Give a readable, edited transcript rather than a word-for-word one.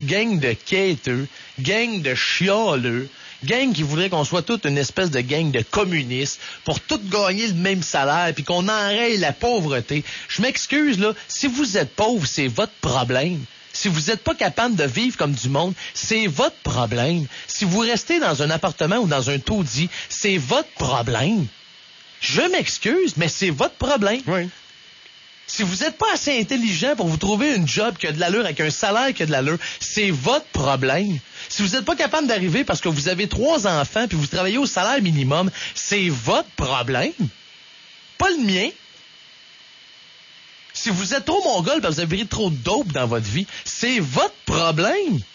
gang de quêteux, gang de chialeux, gang qui voudrait qu'on soit toute une espèce de gang de communistes pour tout gagner le même salaire puis qu'on enraye la pauvreté. Je m'excuse, là, si vous êtes pauvre, c'est votre problème. Si vous n'êtes pas capable de vivre comme du monde, c'est votre problème. Si vous restez dans un appartement ou dans un taudis, c'est votre problème. Je m'excuse, mais c'est votre problème. Oui. Si vous n'êtes pas assez intelligent pour vous trouver une job qui a de l'allure avec un salaire qui a de l'allure, c'est votre problème. Si vous n'êtes pas capable d'arriver parce que vous avez 3 enfants puis vous travaillez au salaire minimum, c'est votre problème. Pas le mien. Si vous êtes trop mongol parce que vous avez pris trop de dope dans votre vie, c'est votre problème.